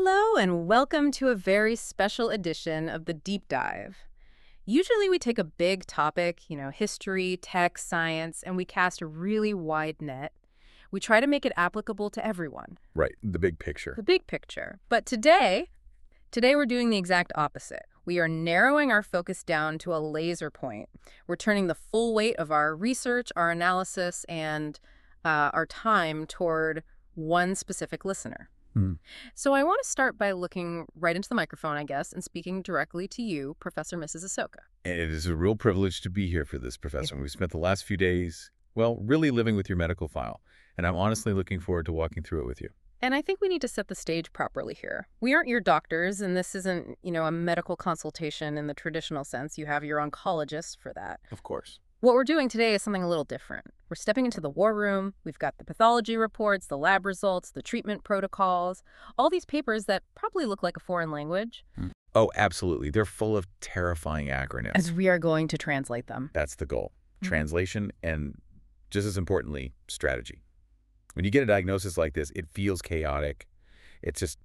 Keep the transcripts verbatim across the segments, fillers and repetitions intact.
Hello, and welcome to a very special edition of the Deep Dive. Usually we take a big topic, you know, history, tech, science, and we cast a really wide net. We try to make it applicable to everyone, Right, the big picture. the big picture. But today, today we're doing the exact opposite. We are narrowing our focus down to a laser point. We're turning the full weight of our research, our analysis, and uh, our time toward one specific listener. Hmm. So I want to start by looking right into the microphone, I guess, and speaking directly to you, Professor Missus Ahsoka. And it is a real privilege to be here for this, Professor. We've spent the last few days, well, really living with your medical file, and I'm honestly looking forward to walking through it with you. And I think we need to set the stage properly here. We aren't your doctors, and this isn't, you know, a medical consultation in the traditional sense. You have your oncologist for that. Of course. What we're doing today is something a little different. We're stepping into the war room. We've got the pathology reports, the lab results, the treatment protocols, all these papers that probably look like a foreign language. Hmm. Oh, absolutely. They're full of terrifying acronyms. As we are going to translate them. That's the goal. Mhm. Translation and, just as importantly, strategy. When you get a diagnosis like this, it feels chaotic. It's just,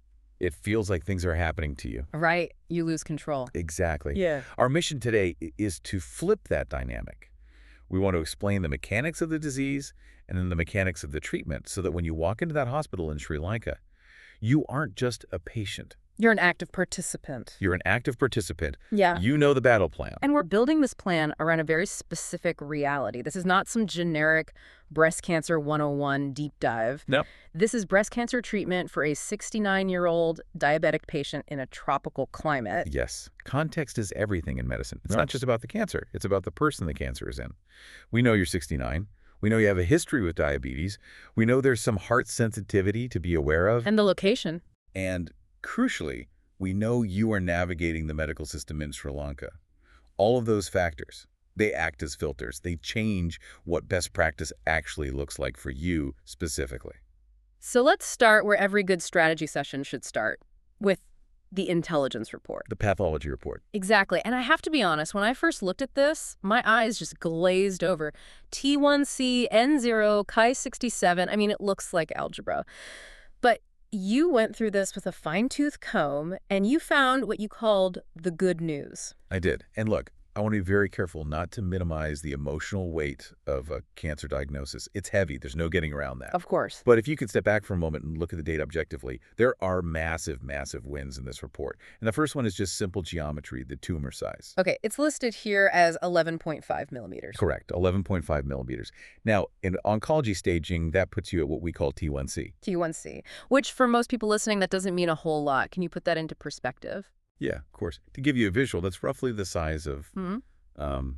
it feels like things are happening to you. Right. You lose control. Exactly. Yeah. Our mission today i- is to flip that dynamic. We want to explain the mechanics of the disease and then the mechanics of the treatment so that when you walk into that hospital in Sri Lanka, you aren't just a patient. You're an active participant. You're an active participant. Yeah. You know the battle plan. And we're building this plan around a very specific reality. This is not some generic breast cancer one oh one deep dive. No. This is breast cancer treatment for a sixty-nine-year-old diabetic patient in a tropical climate. Yes. Context is everything in medicine. It's Yes. not just about the cancer. It's about the person the cancer is in. We know you're sixty-nine. We know you have a history with diabetes. We know there's some heart sensitivity to be aware of. And the location. And crucially, we know you are navigating the medical system in Sri Lanka. All of those factors, they act as filters. They change what best practice actually looks like for you specifically. So let's start where every good strategy session should start, with the intelligence report. The pathology report. Exactly. And I have to be honest, when I first looked at this, my eyes just glazed over. T one C, N zero, Chi sixty-seven. I mean, it looks like algebra. But you went through this with a fine-tooth comb, and you found what you called the good news. I did. And look, I want to be very careful not to minimize the emotional weight of a cancer diagnosis. It's heavy. There's no getting around that. Of course. But if you could step back for a moment and look at the data objectively, there are massive, massive wins in this report. And the first one is just simple geometry, the tumor size. Okay, it's listed here as eleven point five millimeters. Correct, eleven point five millimeters. Now, in oncology staging, that puts you at what we call T one C. T one C, which for most people listening, that doesn't mean a whole lot. Can you put that into perspective? Yeah, of course. To give you a visual, that's roughly the size of Hmm. um,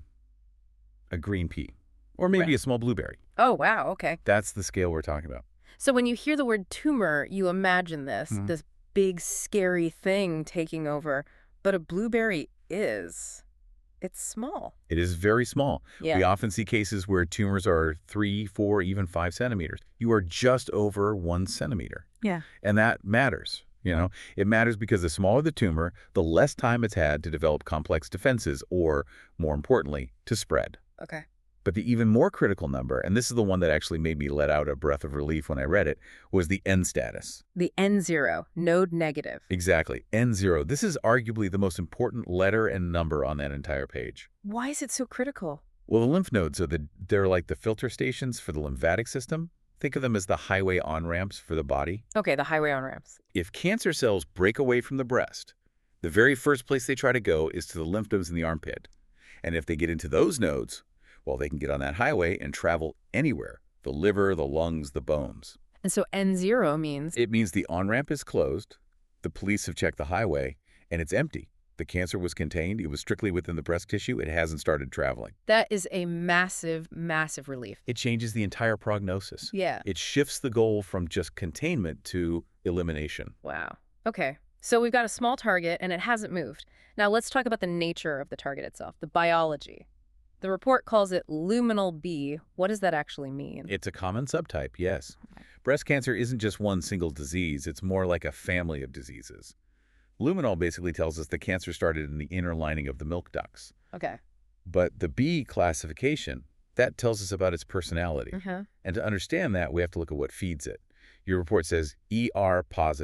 a green pea, or maybe Right. a small blueberry. Oh, wow, okay. That's the scale we're talking about. So when you hear the word tumor, you imagine this, Mhm. this big, scary thing taking over. But a blueberry is, it's small. It is very small. Yeah. We often see cases where tumors are three, four, even five centimeters. You are just over one centimeter. Yeah. And that matters. You know, it matters because the smaller the tumor, the less time it's had to develop complex defenses or, more importantly, to spread. Okay. But the even more critical number, and this is the one that actually made me let out a breath of relief when I read it, was the N status. The N zero, node negative. Exactly, N zero. This is arguably the most important letter and number on that entire page. Why is it so critical? Well, the lymph nodes are the, they're like the filter stations for the lymphatic system. Think of them as the highway on-ramps for the body. Okay, the highway on ramps. If cancer cells break away from the breast, the very first place they try to go is to the lymph nodes in the armpit. And if they get into those nodes, well, they can get on that highway and travel anywhere, the liver, the lungs, the bones. And so N zero means, It means the on-ramp is closed, the police have checked the highway, and it's empty. The cancer was contained, it was strictly within the breast tissue, it hasn't started traveling. that is a massive, massive relief. It changes the entire prognosis. Yeah. It shifts the goal from just containment to elimination. Wow. Okay. So we've got a small target, and it hasn't moved. Now let's talk about the nature of the target itself, the biology. The report calls it luminal B. What does that actually mean? It's a common subtype, yes. Breast cancer isn't just one single disease, it's more like a family of diseases. Luminal basically tells us the cancer started in the inner lining of the milk ducts. Okay. But the B classification, that tells us about its personality. Mm-hmm. And to understand that, we have to look at what feeds it. Your report says E R positive,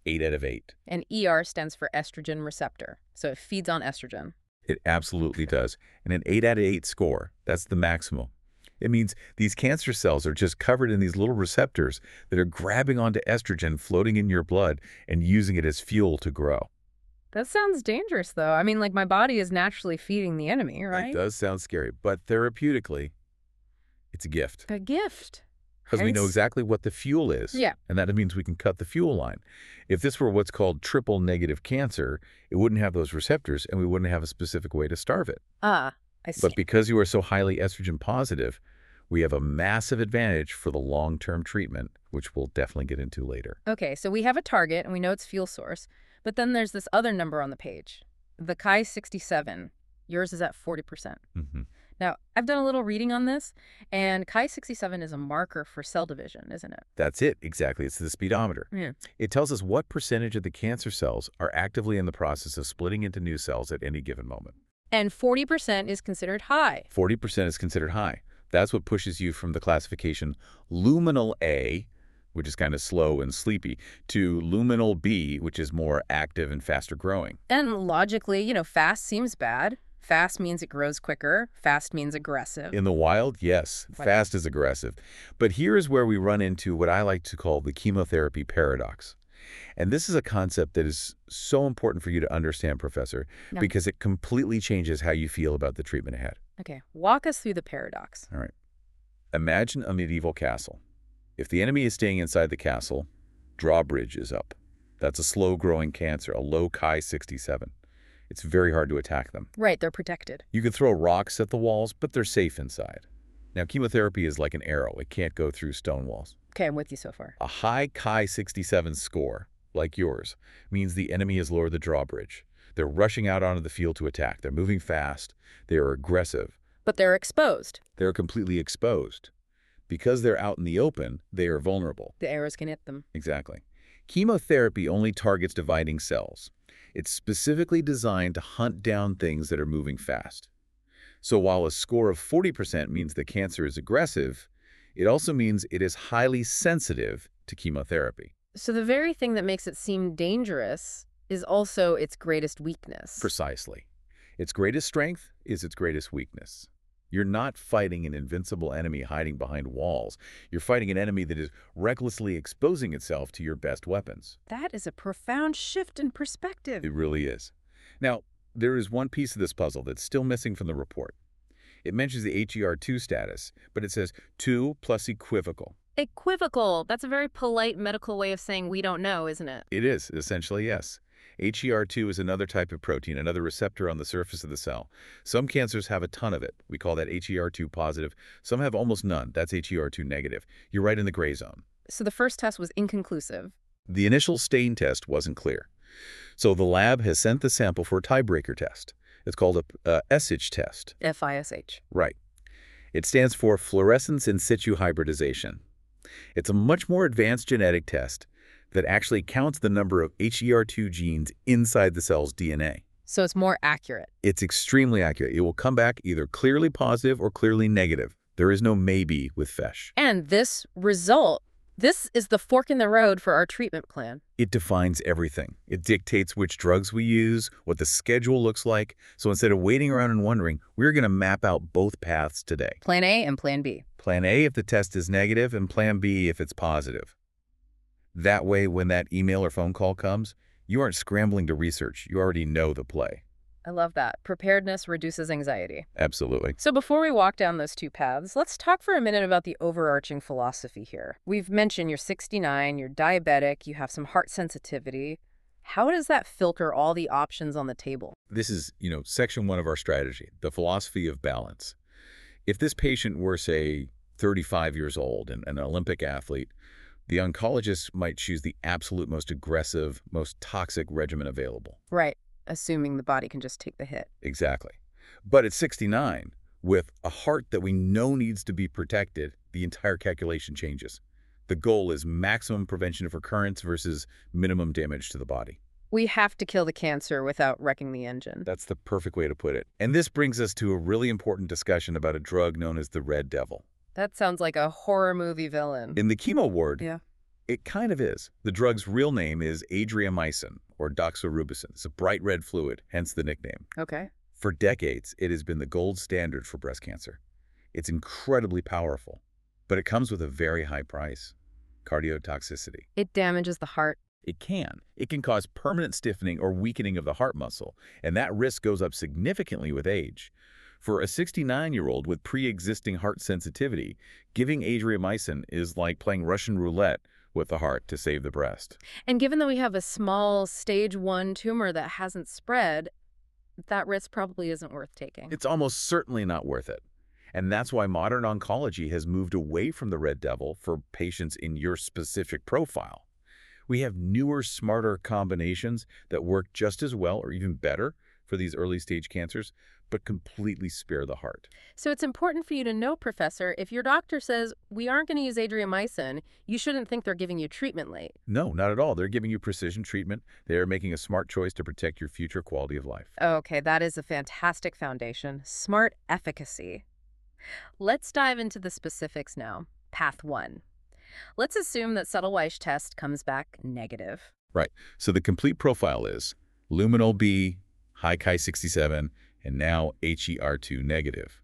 eight out of eight. And E R stands for estrogen receptor, so it feeds on estrogen. It absolutely does. And an eight out of eight score, that's the maximal. It means these cancer cells are just covered in these little receptors that are grabbing onto estrogen floating in your blood and using it as fuel to grow. That sounds dangerous, though. I mean, like, my body is naturally feeding the enemy, right? It does sound scary, but therapeutically, it's a gift. A gift. Because we know Hence- exactly what the fuel is. Yeah. And that means we can cut the fuel line. If this were what's called triple negative cancer, it wouldn't have those receptors and we wouldn't have a specific way to starve it. Ah, I see. But because you are so highly estrogen positive, we have a massive advantage for the long-term treatment, which we'll definitely get into later. Okay, so we have a target, and we know it's fuel source. But then there's this other number on the page, the Ki sixty-seven. Yours is at forty percent. Mm-hmm. Now, I've done a little reading on this, and Ki sixty-seven is a marker for cell division, isn't it? That's it, exactly. It's the speedometer. Yeah. It tells us what percentage of the cancer cells are actively in the process of splitting into new cells at any given moment. And forty percent is considered high. forty percent is considered high. That's what pushes you from the classification luminal A, which is kind of slow and sleepy, to luminal B, which is more active and faster growing. And logically, you know, fast seems bad. Fast means it grows quicker. Fast means aggressive. In the wild, yes, Right. fast is aggressive. But here is where we run into what I like to call the chemotherapy paradox. And this is a concept that is so important for you to understand, Professor, Yeah. because it completely changes how you feel about the treatment ahead. Okay, walk us through the paradox. All right. Imagine a medieval castle. If the enemy is staying inside the castle, drawbridge is up. That's a slow-growing cancer, a low Ki sixty-seven. It's very hard to attack them. Right, they're protected. You can throw rocks at the walls, but they're safe inside. Now, chemotherapy is like an arrow. It can't go through stone walls. Okay, I'm with you so far. A high Ki sixty-seven score, like yours, means the enemy has lowered the drawbridge. They're rushing out onto the field to attack. They're moving fast. They are aggressive. But they're exposed. They're completely exposed. Because they're out in the open, they are vulnerable. The arrows can hit them. Exactly. Chemotherapy only targets dividing cells. It's specifically designed to hunt down things that are moving fast. So while a score of forty percent means the cancer is aggressive, it also means it is highly sensitive to chemotherapy. So the very thing that makes it seem dangerous is also its greatest weakness. Precisely. Its greatest strength is its greatest weakness. You're not fighting an invincible enemy hiding behind walls. You're fighting an enemy that is recklessly exposing itself to your best weapons. That is a profound shift in perspective. It really is. Now, there is one piece of this puzzle that's still missing from the report. It mentions the H E R two status, but it says two plus equivocal. Equivocal. That's a very polite medical way of saying we don't know, isn't it? It is, essentially, yes. H E R two is another type of protein, another receptor on the surface of the cell. Some cancers have a ton of it. We call that H E R two positive. Some have almost none. That's H E R two negative. You're right in the gray zone. So the first test was inconclusive. The initial stain test wasn't clear. So the lab has sent the sample for a tiebreaker test. It's called a, a S H test. F I S H. Right. It stands for fluorescence in situ hybridization. It's a much more advanced genetic test that actually counts the number of H E R two genes inside the cell's D N A. So it's more accurate. It's extremely accurate. It will come back either clearly positive or clearly negative. There is no maybe with FESH. And this result, this is the fork in the road for our treatment plan. It defines everything. It dictates which drugs we use, what the schedule looks like. So instead of waiting around and wondering, we're going to map out both paths today. Plan A and Plan B. Plan A if the test is negative and Plan B if it's positive. That way, when that email or phone call comes, you aren't scrambling to research. You already know the play. I love that. Preparedness reduces anxiety. Absolutely. So before we walk down those two paths, let's talk for a minute about the overarching philosophy here. We've mentioned you're sixty-nine, you're diabetic, you have some heart sensitivity. How does that filter all the options on the table? This is, you know, section one of our strategy, the philosophy of balance. If this patient were, say, thirty-five years old and an Olympic athlete, the oncologist might choose the absolute most aggressive, most toxic regimen available. Right, assuming the body can just take the hit. Exactly. But at sixty-nine, with a heart that we know needs to be protected, the entire calculation changes. The goal is maximum prevention of recurrence versus minimum damage to the body. We have to kill the cancer without wrecking the engine. That's the perfect way to put it. And this brings us to a really important discussion about a drug known as the Red Devil. That sounds like a horror movie villain. In the chemo ward, Yeah. It kind of is. The drug's real name is adriamycin, or doxorubicin. It's a bright red fluid, hence the nickname. Okay. For decades, it has been the gold standard for breast cancer. It's incredibly powerful, but it comes with a very high price: cardiotoxicity. It damages the heart. It can. It can cause permanent stiffening or weakening of the heart muscle, and that risk goes up significantly with age. For a sixty-nine-year-old with pre-existing heart sensitivity, giving adriamycin is like playing Russian roulette with the heart to save the breast. And given that we have a small stage one tumor that hasn't spread, that risk probably isn't worth taking. It's almost certainly not worth it. And that's why modern oncology has moved away from the red devil for patients in your specific profile. We have newer, smarter combinations that work just as well or even better for these early-stage cancers, but completely spare the heart. So it's important for you to know, Professor, if your doctor says, we aren't going to use adriamycin, you shouldn't think they're giving you treatment late. No, not at all. They're giving you precision treatment. They're making a smart choice to protect your future quality of life. Okay, that is a fantastic foundation. Smart efficacy. Let's dive into the specifics now. Path one. Let's assume that Subtle-Weiss test comes back negative. Right. So the complete profile is luminal B, high Ki sixty-seven, and now H E R two negative.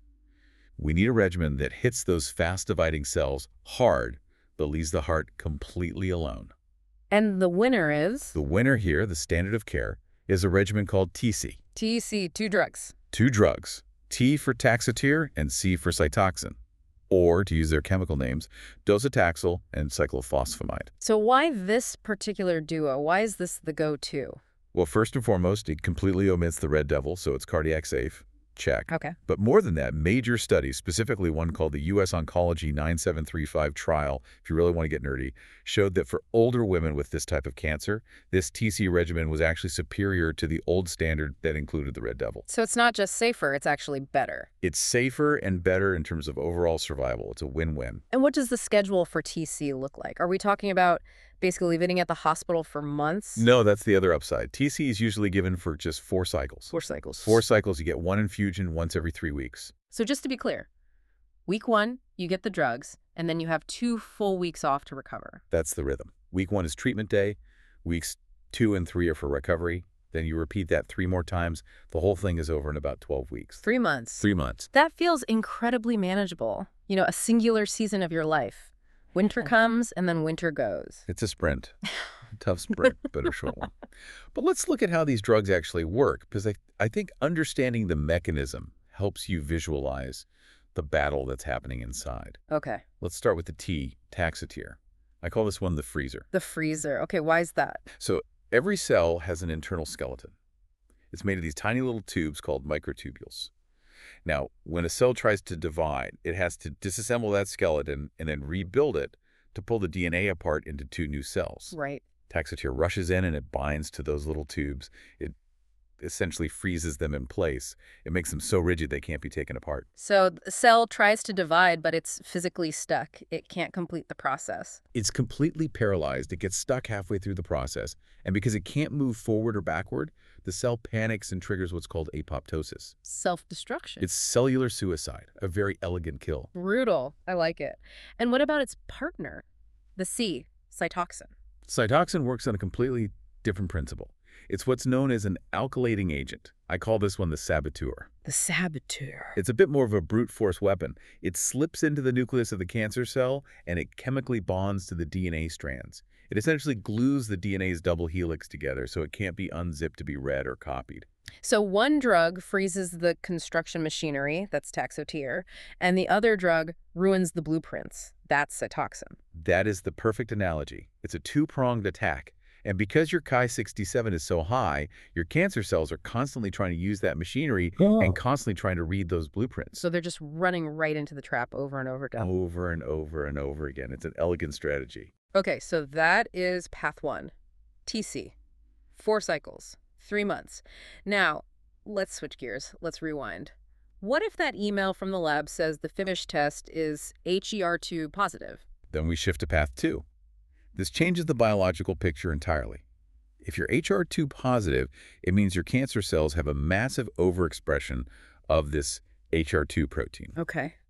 We need a regimen that hits those fast-dividing cells hard, but leaves the heart completely alone. And the winner is? The winner here, the standard of care, is a regimen called T C. T C, two drugs. Two drugs, T for Taxotere and C for Cytoxan. Or, to use their chemical names, docetaxel and cyclophosphamide. So why this particular duo? Why is this the go-to? Well, first and foremost, it completely omits the red devil, so it's cardiac safe. Check. Okay. But more than that, major studies, specifically one called the U S Oncology nine seven three five trial, if you really want to get nerdy, showed that for older women with this type of cancer, this T C regimen was actually superior to the old standard that included the red devil. So it's not just safer, it's actually better. It's safer and better in terms of overall survival. It's a win-win. And what does the schedule for T C look like? Are we talking about basically living at the hospital for months? No, that's the other upside. T C is usually given for just four cycles. Four cycles. Four cycles, you get one infusion once every three weeks. So just to be clear, week one, you get the drugs, and then you have two full weeks off to recover. That's the rhythm. Week one is treatment day. Weeks two and three are for recovery. Then you repeat that three more times. The whole thing is over in about twelve weeks. Three months. Three months. That feels incredibly manageable. You know, a singular season of your life. Winter comes and then winter goes. It's a sprint. Tough sprint, but a short one. But let's look at how these drugs actually work, because I, I think understanding the mechanism helps you visualize the battle that's happening inside. Okay. Let's start with the T, Taxotere. I call this one the freezer. The freezer. Okay, why is that? So every cell has an internal skeleton. It's made of these tiny little tubes called microtubules. Now, when a cell tries to divide, it has to disassemble that skeleton and then rebuild it to pull the D N A apart into two new cells. Right. Taxotere rushes in and it binds to those little tubes. It essentially freezes them in place. It makes them so rigid they can't be taken apart. So the cell tries to divide, but it's physically stuck. It can't complete the process. It's completely paralyzed. It gets stuck halfway through the process. And because it can't move forward or backward, the cell panics and triggers what's called apoptosis. Self-destruction. It's cellular suicide, a very elegant kill. Brutal. I like it. And what about its partner? The C, Cytoxan. Cytoxan works on a completely different principle. It's what's known as an alkylating agent. I call this one the saboteur. The saboteur. It's a bit more of a brute force weapon. It slips into the nucleus of the cancer cell and it chemically bonds to the D N A strands. It essentially glues the D N A's double helix together so it can't be unzipped to be read or copied. So one drug freezes the construction machinery, that's Taxotere, and the other drug ruins the blueprints, that's Cytoxan. That is the perfect analogy. It's a two-pronged attack. And because your Ki sixty-seven is so high, your cancer cells are constantly trying to use that machinery oh. and constantly trying to read those blueprints. So they're just running right into the trap over and over again. Over and over and over again. It's an elegant strategy. Okay, so that is path one. T C. Four cycles. Three months. Now, let's switch gears. Let's rewind. What if that email from the lab says the FIMISH test is H E R two positive? Then we shift to path two. This changes the biological picture entirely. If you're H E R two positive, it means your cancer cells have a massive overexpression of this H E R two protein. Okay.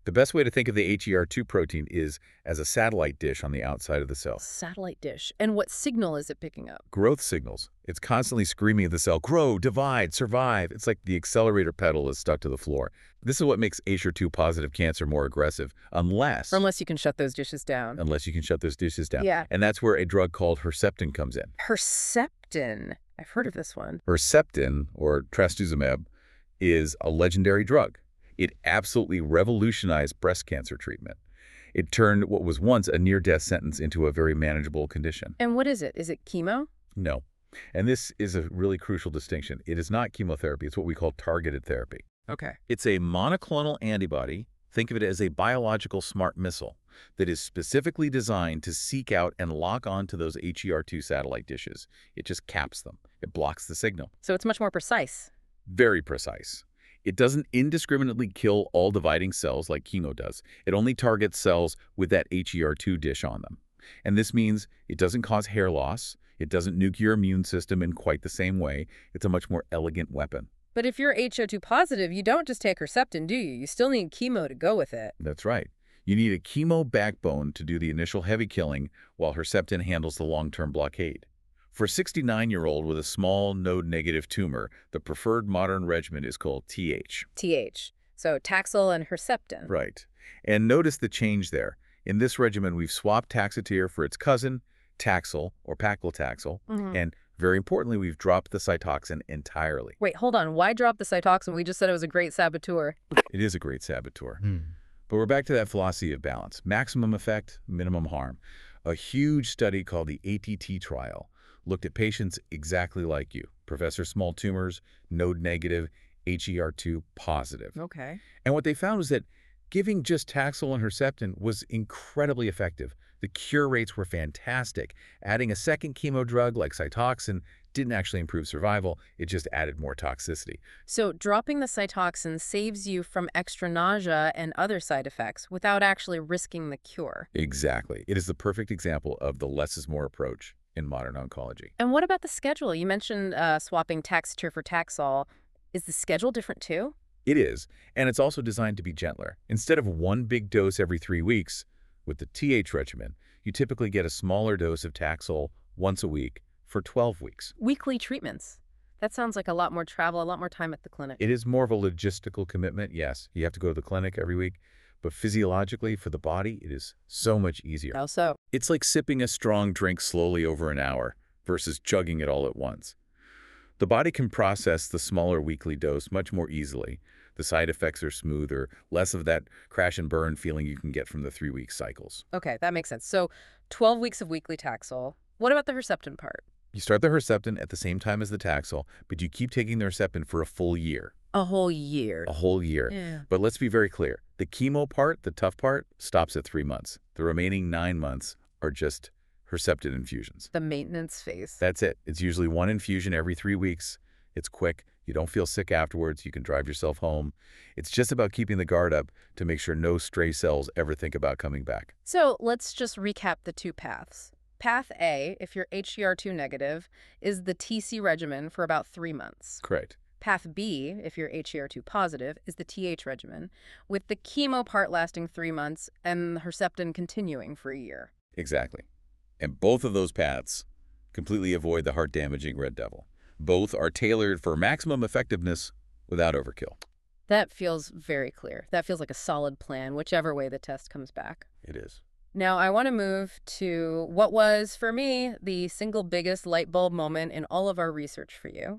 The best way to think of the H E R two protein is as a satellite dish on the outside of the cell. Satellite dish. And what signal is it picking up? Growth signals. It's constantly screaming at the cell, grow, divide, survive. It's like the accelerator pedal is stuck to the floor. This is what makes H E R two positive cancer more aggressive, unless... Unless you can shut those dishes down. Unless you can shut those dishes down. Yeah. And that's where a drug called Herceptin comes in. Herceptin. I've heard of this one. Herceptin, or trastuzumab, is a legendary drug. It absolutely revolutionized breast cancer treatment. It turned what was once a near-death sentence into a very manageable condition. And what is it? Is it chemo? No. And this is a really crucial distinction. It is not chemotherapy. It's what we call targeted therapy. Okay. It's a monoclonal antibody. Think of it as a biological smart missile that is specifically designed to seek out and lock onto those H E R two satellite dishes. It just caps them. It blocks the signal. So it's much more precise. Very precise. It doesn't indiscriminately kill all dividing cells like chemo does. It only targets cells with that H E R two dish on them. And this means it doesn't cause hair loss. It doesn't nuke your immune system in quite the same way. It's a much more elegant weapon. But if you're H E R two positive, you don't just take Herceptin, do you? You still need chemo to go with it. That's right. You need a chemo backbone to do the initial heavy killing while Herceptin handles the long-term blockade. For a sixty-nine-year-old with a small node-negative tumor, the preferred modern regimen is called T H. T H. So Taxol and Herceptin. Right. And notice the change there. In this regimen, we've swapped Taxotere for its cousin, Taxol, or paclitaxel, Mm-hmm. and very importantly, we've dropped the Cytoxan entirely. Wait, hold on. Why drop the Cytoxan? We just said it was a great saboteur. It is a great saboteur. But we're back to that philosophy of balance. Maximum effect, minimum harm. A huge study called the A T T trial looked at patients exactly like you, Professor Small tumors, node-negative, H E R two positive. Okay. And what they found was that giving just Taxol and Herceptin was incredibly effective. The cure rates were fantastic. Adding a second chemo drug like Cytoxan didn't actually improve survival. It just added more toxicity. So dropping the Cytoxan saves you from extra nausea and other side effects without actually risking the cure. Exactly. It is the perfect example of the less is more approach in modern oncology. And what about the schedule? You mentioned uh, swapping Taxotere for Taxol. Is the schedule different too? It is, and it's also designed to be gentler. Instead of one big dose every three weeks, with the T H regimen, you typically get a smaller dose of Taxol once a week for twelve weeks. Weekly treatments. That sounds like a lot more travel, a lot more time at the clinic. It is more of a logistical commitment, yes. You have to go to the clinic every week, but physiologically, for the body, it is so much easier. How so? It's like sipping a strong drink slowly over an hour versus chugging it all at once. The body can process the smaller weekly dose much more easily. The side effects are smoother, less of that crash and burn feeling you can get from the three-week cycles. Okay, that makes sense. So twelve weeks of weekly Taxol. What about the Herceptin part? You start the Herceptin at the same time as the Taxol, but you keep taking the Herceptin for a full year. A whole year. A whole year. Yeah. But let's be very clear. The chemo part, the tough part, stops at three months. The remaining nine months are just Herceptin infusions. The maintenance phase. That's it. It's usually one infusion every three weeks. It's quick. You don't feel sick afterwards. You can drive yourself home. It's just about keeping the guard up to make sure no stray cells ever think about coming back. So let's just recap the two paths. Path A, if you're H E R two negative, is the T C regimen for about three months. Correct. Path B, if you're H E R two positive, is the T H regimen, with the chemo part lasting three months and Herceptin continuing for a year. Exactly. And both of those paths completely avoid the heart-damaging red devil. Both are tailored for maximum effectiveness without overkill. That feels very clear. That feels like a solid plan, whichever way the test comes back. It is. Now, I want to move to what was, for me, the single biggest light bulb moment in all of our research for you.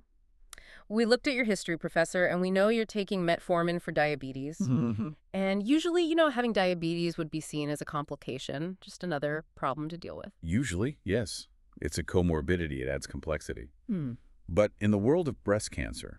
We looked at your history, Professor, and we know you're taking metformin for diabetes. Mm-hmm. And usually, you know, having diabetes would be seen as a complication, just another problem to deal with. Usually, yes. It's a comorbidity. It adds complexity. Hmm. But in the world of breast cancer,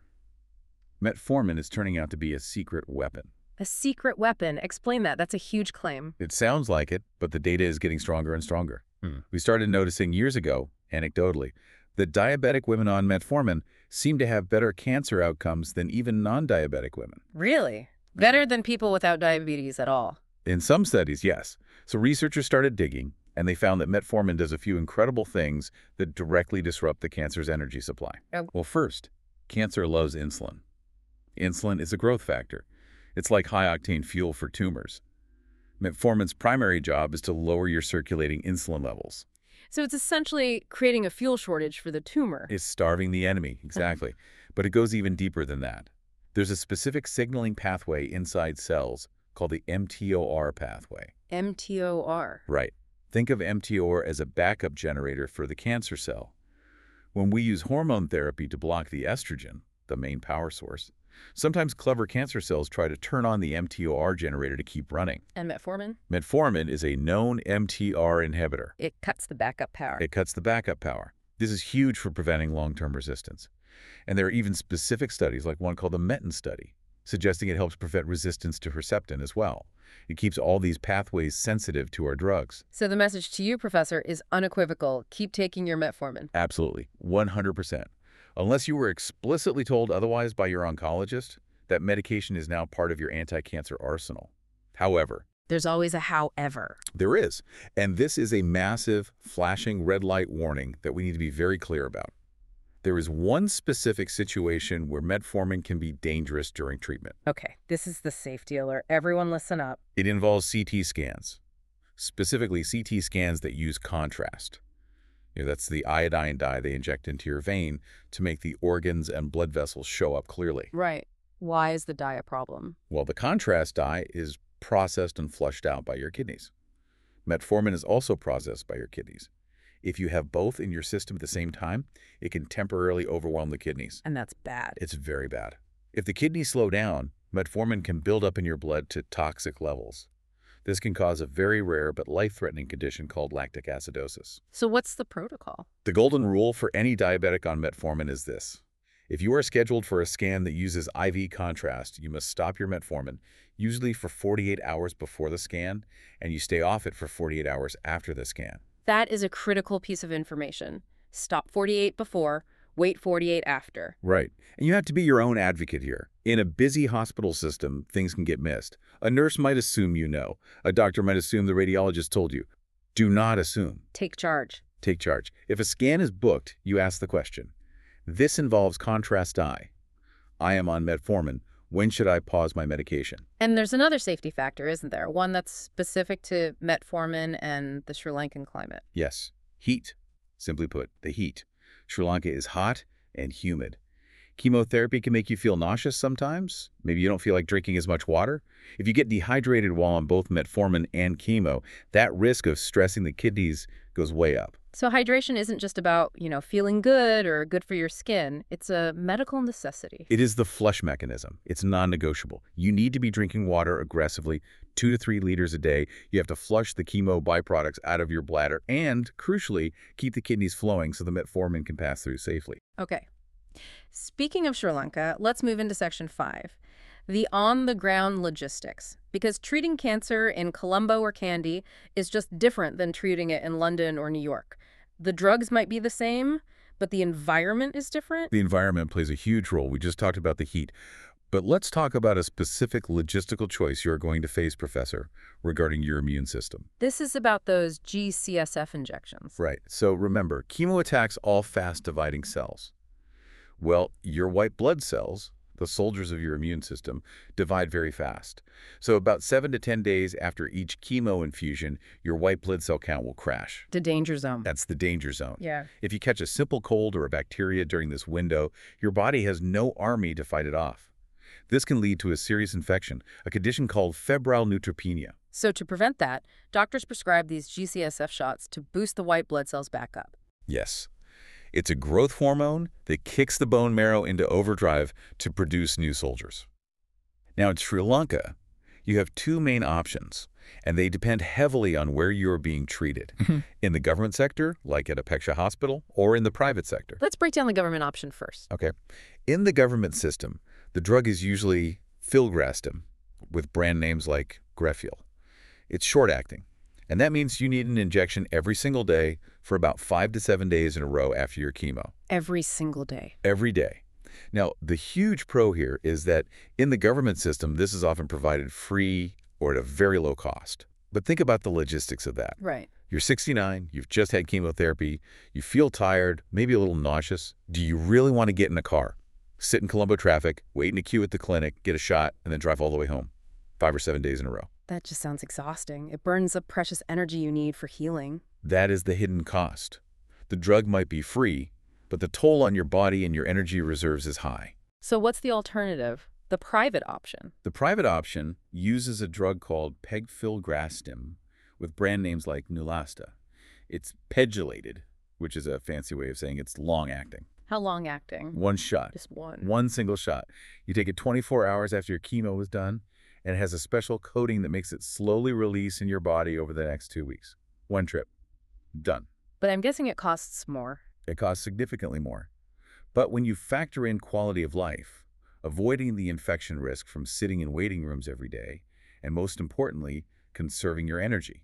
metformin is turning out to be a secret weapon. A secret weapon. Explain that. That's a huge claim. It sounds like it, but the data is getting stronger and stronger. Hmm. We started noticing years ago, anecdotally, that diabetic women on metformin seem to have better cancer outcomes than even non-diabetic women. Really? Better than people without diabetes at all? In some studies, yes. So researchers started digging, and they found that metformin does a few incredible things that directly disrupt the cancer's energy supply. Oh. Well, first, cancer loves insulin. Insulin is a growth factor. It's like high-octane fuel for tumors. Metformin's primary job is to lower your circulating insulin levels. So it's essentially creating a fuel shortage for the tumor. It's starving the enemy, exactly. But it goes even deeper than that. There's a specific signaling pathway inside cells called the M T O R pathway. M T O R. Right. Think of M T O R as a backup generator for the cancer cell. When we use hormone therapy to block the estrogen, the main power source, sometimes clever cancer cells try to turn on the M T O R generator to keep running. And metformin? Metformin is a known M T O R inhibitor. It cuts the backup power. It cuts the backup power. This is huge for preventing long-term resistance. And there are even specific studies, like one called the METIN study, suggesting it helps prevent resistance to Herceptin as well. It keeps all these pathways sensitive to our drugs. So the message to you, Professor, is unequivocal. Keep taking your metformin. Absolutely. one hundred percent. Unless you were explicitly told otherwise by your oncologist, that medication is now part of your anti-cancer arsenal. However, there's always a however. There is. And this is a massive, flashing red light warning that we need to be very clear about. There is one specific situation where metformin can be dangerous during treatment. Okay, this is the safety alert. Everyone listen up. It involves C T scans, specifically C T scans that use contrast. You know, that's the iodine dye they inject into your vein to make the organs and blood vessels show up clearly. Right. Why is the dye a problem? Well, the contrast dye is processed and flushed out by your kidneys. Metformin is also processed by your kidneys. If you have both in your system at the same time, it can temporarily overwhelm the kidneys. And that's bad. It's very bad. If the kidneys slow down, metformin can build up in your blood to toxic levels. This can cause a very rare but life-threatening condition called lactic acidosis. So what's the protocol? The golden rule for any diabetic on metformin is this. If you are scheduled for a scan that uses I V contrast, you must stop your metformin, usually for forty-eight hours before the scan, and you stay off it for forty-eight hours after the scan. That is a critical piece of information. Stop forty-eight before, wait forty-eight after. Right. And you have to be your own advocate here. In a busy hospital system, things can get missed. A nurse might assume you know. A doctor might assume the radiologist told you. Do not assume. Take charge. Take charge. If a scan is booked, you ask the question. This involves contrast dye. I am on metformin. When should I pause my medication? And there's another safety factor, isn't there? One that's specific to metformin and the Sri Lankan climate. Yes. Heat. Simply put, the heat. Sri Lanka is hot and humid. Chemotherapy can make you feel nauseous sometimes. Maybe you don't feel like drinking as much water. If you get dehydrated while on both metformin and chemo, that risk of stressing the kidneys goes way up. So hydration isn't just about, you know, feeling good or good for your skin. It's a medical necessity. It is the flush mechanism. It's non-negotiable. You need to be drinking water aggressively, two to three liters a day. You have to flush the chemo byproducts out of your bladder and, crucially, keep the kidneys flowing so the metformin can pass through safely. Okay. Speaking of Sri Lanka, let's move into section five. The on-the-ground logistics. Because treating cancer in Colombo or Kandy is just different than treating it in London or New York. The drugs might be the same, but the environment is different. The environment plays a huge role. We just talked about the heat. But let's talk about a specific logistical choice you're going to face, Professor, regarding your immune system. This is about those G C S F injections. Right. So remember, chemo attacks all fast-dividing cells. Well, your white blood cells, the soldiers of your immune system, divide very fast. So about seven to ten days after each chemo infusion, your white blood cell count will crash. The danger zone. That's the danger zone. Yeah. If you catch a simple cold or a bacteria during this window, your body has no army to fight it off. This can lead to a serious infection, a condition called febrile neutropenia. So to prevent that, doctors prescribe these G C S F shots to boost the white blood cells back up. Yes. It's a growth hormone that kicks the bone marrow into overdrive to produce new soldiers. Now, in Sri Lanka, you have two main options, and they depend heavily on where you're being treated. In the government sector, like at Apeksha Hospital, or in the private sector. Let's break down the government option first. Okay. In the government system, the drug is usually filgrastim, with brand names like Grefil. It's short-acting. And that means you need an injection every single day for about five to seven days in a row after your chemo. Every single day. Every day. Now, the huge pro here is that in the government system, this is often provided free or at a very low cost. But think about the logistics of that. Right. You're sixty-nine, you've just had chemotherapy, you feel tired, maybe a little nauseous. Do you really want to get in a car? Sit in Colombo traffic, wait in a queue at the clinic, get a shot, and then drive all the way home. Five or seven days in a row. That just sounds exhausting. It burns up precious energy you need for healing. That is the hidden cost. The drug might be free, but the toll on your body and your energy reserves is high. So what's the alternative? The private option? The private option uses a drug called pegfilgrastim with brand names like Neulasta. It's pegylated, which is a fancy way of saying it's long-acting. How long-acting? One shot. Just one. One single shot. You take it twenty-four hours after your chemo is done, and it has a special coating that makes it slowly release in your body over the next two weeks. One trip. Done. But I'm guessing it costs more. It costs significantly more. But when you factor in quality of life, avoiding the infection risk from sitting in waiting rooms every day, and most importantly, conserving your energy.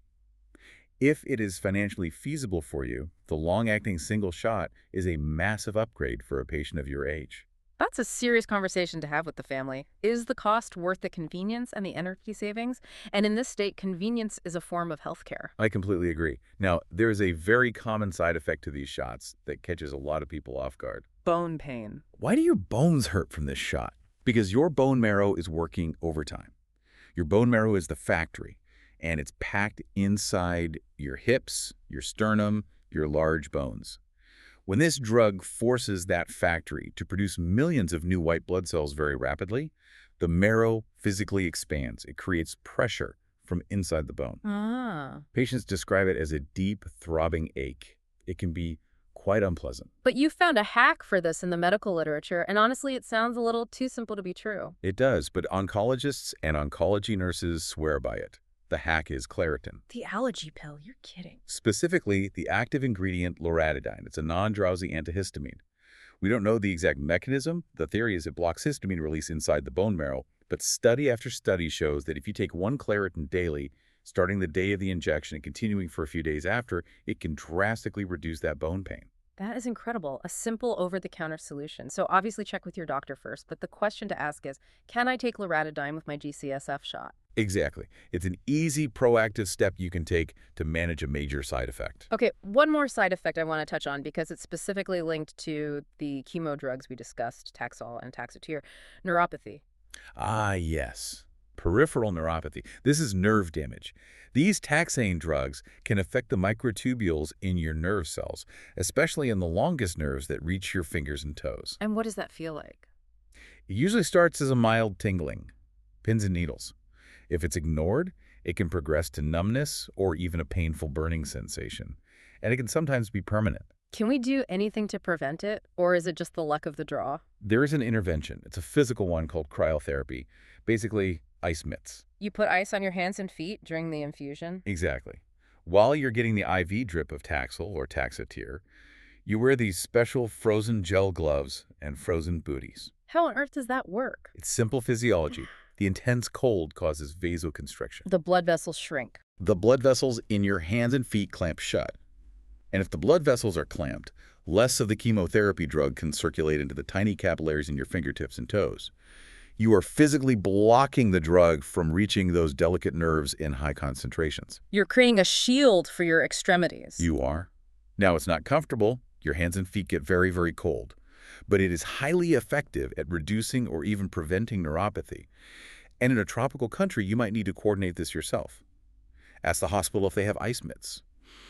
If it is financially feasible for you, the long-acting single shot is a massive upgrade for a patient of your age. That's a serious conversation to have with the family. Is the cost worth the convenience and the energy savings? And in this state, convenience is a form of healthcare. I completely agree. Now, there is a very common side effect to these shots that catches a lot of people off guard. Bone pain. Why do your bones hurt from this shot? Because your bone marrow is working overtime. Your bone marrow is the factory, and it's packed inside your hips, your sternum, your large bones. When this drug forces that factory to produce millions of new white blood cells very rapidly, the marrow physically expands. It creates pressure from inside the bone. Ah. Patients describe it as a deep, throbbing ache. It can be quite unpleasant. But you found a hack for this in the medical literature, and honestly, it sounds a little too simple to be true. It does, but oncologists and oncology nurses swear by it. The hack is Claritin. The allergy pill, you're kidding. Specifically, the active ingredient loratadine. It's a non-drowsy antihistamine. We don't know the exact mechanism. The theory is it blocks histamine release inside the bone marrow, but study after study shows that if you take one Claritin daily, starting the day of the injection and continuing for a few days after, it can drastically reduce that bone pain. That is incredible. A simple over-the-counter solution. So obviously check with your doctor first, but the question to ask is, can I take loratadine with my G C S F shot? Exactly. It's an easy, proactive step you can take to manage a major side effect. Okay, one more side effect I want to touch on because it's specifically linked to the chemo drugs we discussed, Taxol and Taxotere, neuropathy. Ah, yes. Peripheral neuropathy. This is nerve damage. These taxane drugs can affect the microtubules in your nerve cells, especially in the longest nerves that reach your fingers and toes. And what does that feel like? It usually starts as a mild tingling, pins and needles. If it's ignored, it can progress to numbness or even a painful burning sensation, and it can sometimes be permanent. Can we do anything to prevent it, or is it just the luck of the draw? There is an intervention. It's a physical one called cryotherapy, basically ice mitts. You put ice on your hands and feet during the infusion? Exactly. While you're getting the I V drip of Taxol or Taxotere, you wear these special frozen gel gloves and frozen booties. How on earth does that work? It's simple physiology. The intense cold causes vasoconstriction. The blood vessels shrink. The blood vessels in your hands and feet clamp shut. And if the blood vessels are clamped, less of the chemotherapy drug can circulate into the tiny capillaries in your fingertips and toes. You are physically blocking the drug from reaching those delicate nerves in high concentrations. You're creating a shield for your extremities. You are. Now, it's not comfortable. Your hands and feet get very, very cold. But it is highly effective at reducing or even preventing neuropathy. And in a tropical country, you might need to coordinate this yourself. Ask the hospital if they have ice mitts.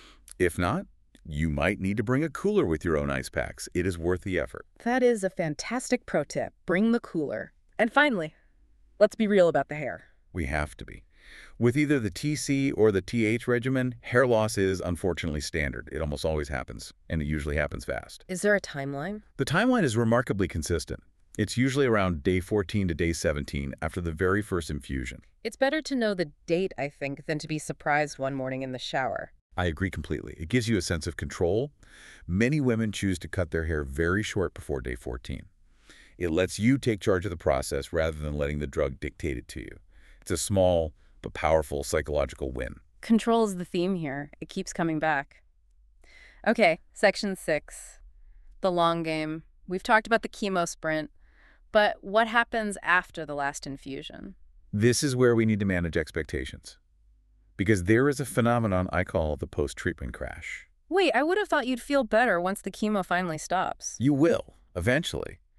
If not, you might need to bring a cooler with your own ice packs. It is worth the effort. That is a fantastic pro tip. Bring the cooler. And finally, let's be real about the hair. We have to be. With either the T C or the T H regimen, hair loss is unfortunately standard. It almost always happens, and it usually happens fast. Is there a timeline? The timeline is remarkably consistent. It's usually around day fourteen to day seventeen after the very first infusion. It's better to know the date, I think, than to be surprised one morning in the shower. I agree completely. It gives you a sense of control. Many women choose to cut their hair very short before day fourteen. It lets you take charge of the process rather than letting the drug dictate it to you. It's a small but powerful psychological win. Control is the theme here. It keeps coming back. Okay, section six. The long game. We've talked about the chemo sprint, but what happens after the last infusion? This is where we need to manage expectations. Because there is a phenomenon I call the post-treatment crash. Wait, I would have thought you'd feel better once the chemo finally stops. You will, eventually.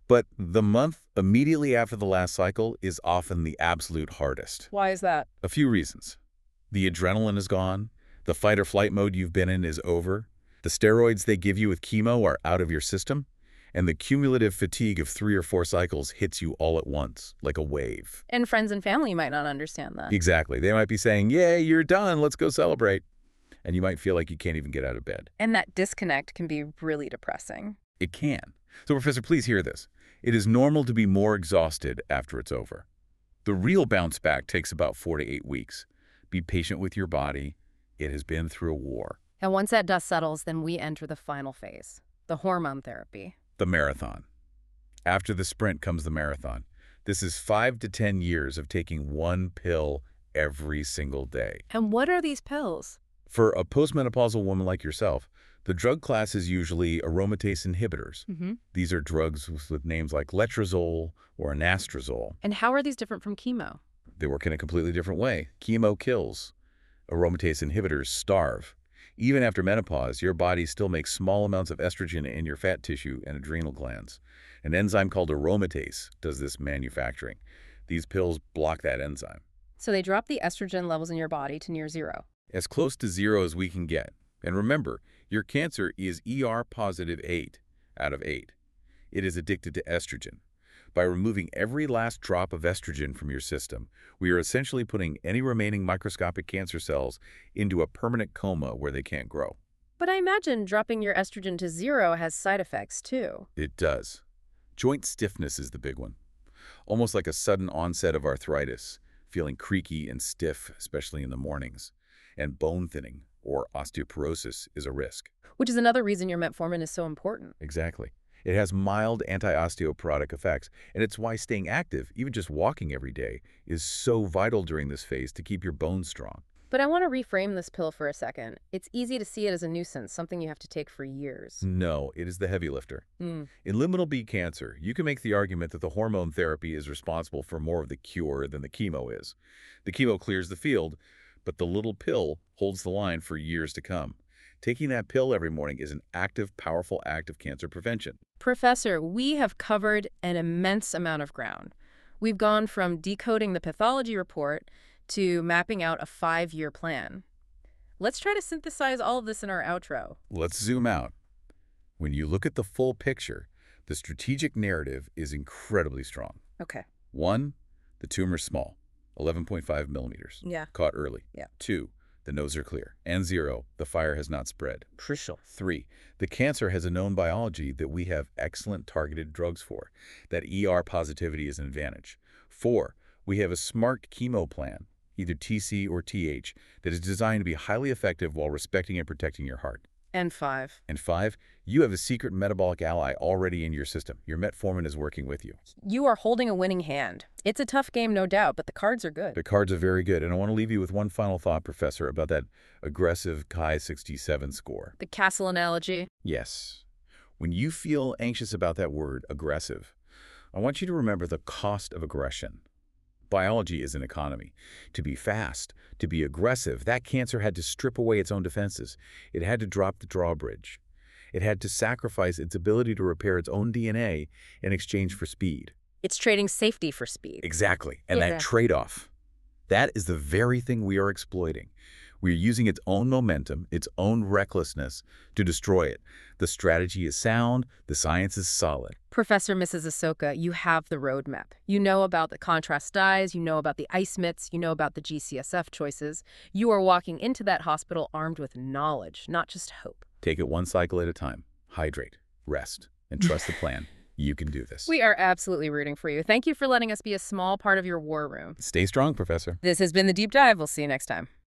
But the month immediately after the last cycle is often the absolute hardest. Why is that? A few reasons. The adrenaline is gone. The fight-or-flight mode you've been in is over. The steroids they give you with chemo are out of your system. And the cumulative fatigue of three or four cycles hits you all at once, like a wave. And friends and family might not understand that. Exactly. They might be saying, yay, you're done, let's go celebrate. And you might feel like you can't even get out of bed. And that disconnect can be really depressing. It can. So, Professor, please hear this. It is normal to be more exhausted after it's over. The real bounce back takes about four to eight weeks. Be patient with your body. It has been through a war. And once that dust settles, then we enter the final phase, the hormone therapy. The marathon. After the sprint comes the marathon. This is five to ten years of taking one pill every single day. And what are these pills? For a postmenopausal woman like yourself, the drug class is usually aromatase inhibitors. Mm-hmm. These are drugs with names like letrozole or anastrozole. And how are these different from chemo? They work in a completely different way. Chemo kills. Aromatase inhibitors starve. Even after menopause, your body still makes small amounts of estrogen in your fat tissue and adrenal glands. An enzyme called aromatase does this manufacturing. These pills block that enzyme. So they drop the estrogen levels in your body to near zero. As close to zero as we can get. And remember, your cancer is E R positive eight out of eight. It is addicted to estrogen. By removing every last drop of estrogen from your system, we are essentially putting any remaining microscopic cancer cells into a permanent coma where they can't grow. But I imagine dropping your estrogen to zero has side effects, too. It does. Joint stiffness is the big one. Almost like a sudden onset of arthritis, feeling creaky and stiff, especially in the mornings. And bone thinning, or osteoporosis, is a risk. Which is another reason your metformin is so important. Exactly. It has mild anti-osteoporotic effects, and it's why staying active, even just walking every day, is so vital during this phase to keep your bones strong. But I want to reframe this pill for a second. It's easy to see it as a nuisance, something you have to take for years. No, it is the heavy lifter. Mm. In liminal B cancer, you can make the argument that the hormone therapy is responsible for more of the cure than the chemo is. The chemo clears the field, but the little pill holds the line for years to come. Taking that pill every morning is an active, powerful act of cancer prevention. Professor, we have covered an immense amount of ground. We've gone from decoding the pathology report to mapping out a five-year plan. Let's try to synthesize all of this in our outro. Let's zoom out. When you look at the full picture, the strategic narrative is incredibly strong. Okay. One, the tumor's small, eleven point five millimeters. Yeah. Caught early. Yeah. Two, the nodes are clear. And zero, the fire has not spread. Crucial. Three, the cancer has a known biology that we have excellent targeted drugs for. That E R positivity is an advantage. Four, we have a smart chemo plan, either T C or T H, that is designed to be highly effective while respecting and protecting your heart. And five. And five, you have a secret metabolic ally already in your system. Your metformin is working with you. You are holding a winning hand. It's a tough game, no doubt, but the cards are good. The cards are very good. And I want to leave you with one final thought, Professor, about that aggressive Chi sixty-seven score. The castle analogy. Yes. When you feel anxious about that word, aggressive, I want you to remember the cost of aggression. Biology is an economy. To be fast, to be aggressive, that cancer had to strip away its own defenses. It had to drop the drawbridge. It had to sacrifice its ability to repair its own D N A in exchange for speed. It's trading safety for speed. Exactly. And Yeah. that trade-off, that is the very thing we are exploiting. We are using its own momentum, its own recklessness to destroy it. The strategy is sound. The science is solid. Professor Missus Ahsoka, you have the roadmap. You know about the contrast dyes, you know about the ice mitts, you know about the G C S F choices. You are walking into that hospital armed with knowledge, not just hope. Take it one cycle at a time. Hydrate, rest, and trust the plan. You can do this. We are absolutely rooting for you. Thank you for letting us be a small part of your war room. Stay strong, Professor. This has been The Deep Dive. We'll see you next time.